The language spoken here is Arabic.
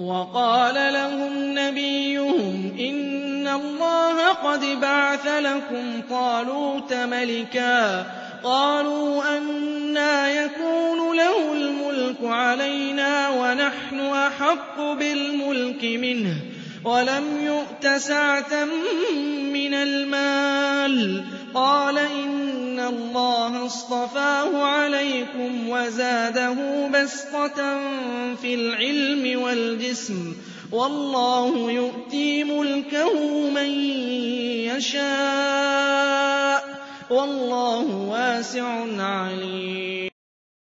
وَقَالَ لَهُمْ نَبِيُّهُمْ إِنَّ اللَّهَ قَدْ بَعَثَ لَكُمْ طَالُوتَ مَلِكًا ۚ قَالُوا أَنَّىٰ يَكُونُ لَهُ الْمُلْكُ عَلَيْنَا وَنَحْنُ أَحَقُّ بِالْمُلْكِ مِنْهُ وَلَمْ يُؤْتَ سَعَةً مِّنَ الْمَالِ ۚ قَالَ إِنَّ اللَّهَ اصْطَفَاهُ عَلَيْكُمْ وَزَادَهُ بَسْطَةً فِي الْعِلْمِ وَالْجِسْمِ ۖ وَاللَّهُ يُؤْتِي مُلْكَهُ مَن يَشَاءُ ۚ وَاللَّهُ وَاسِعٌ عَلِيمٌ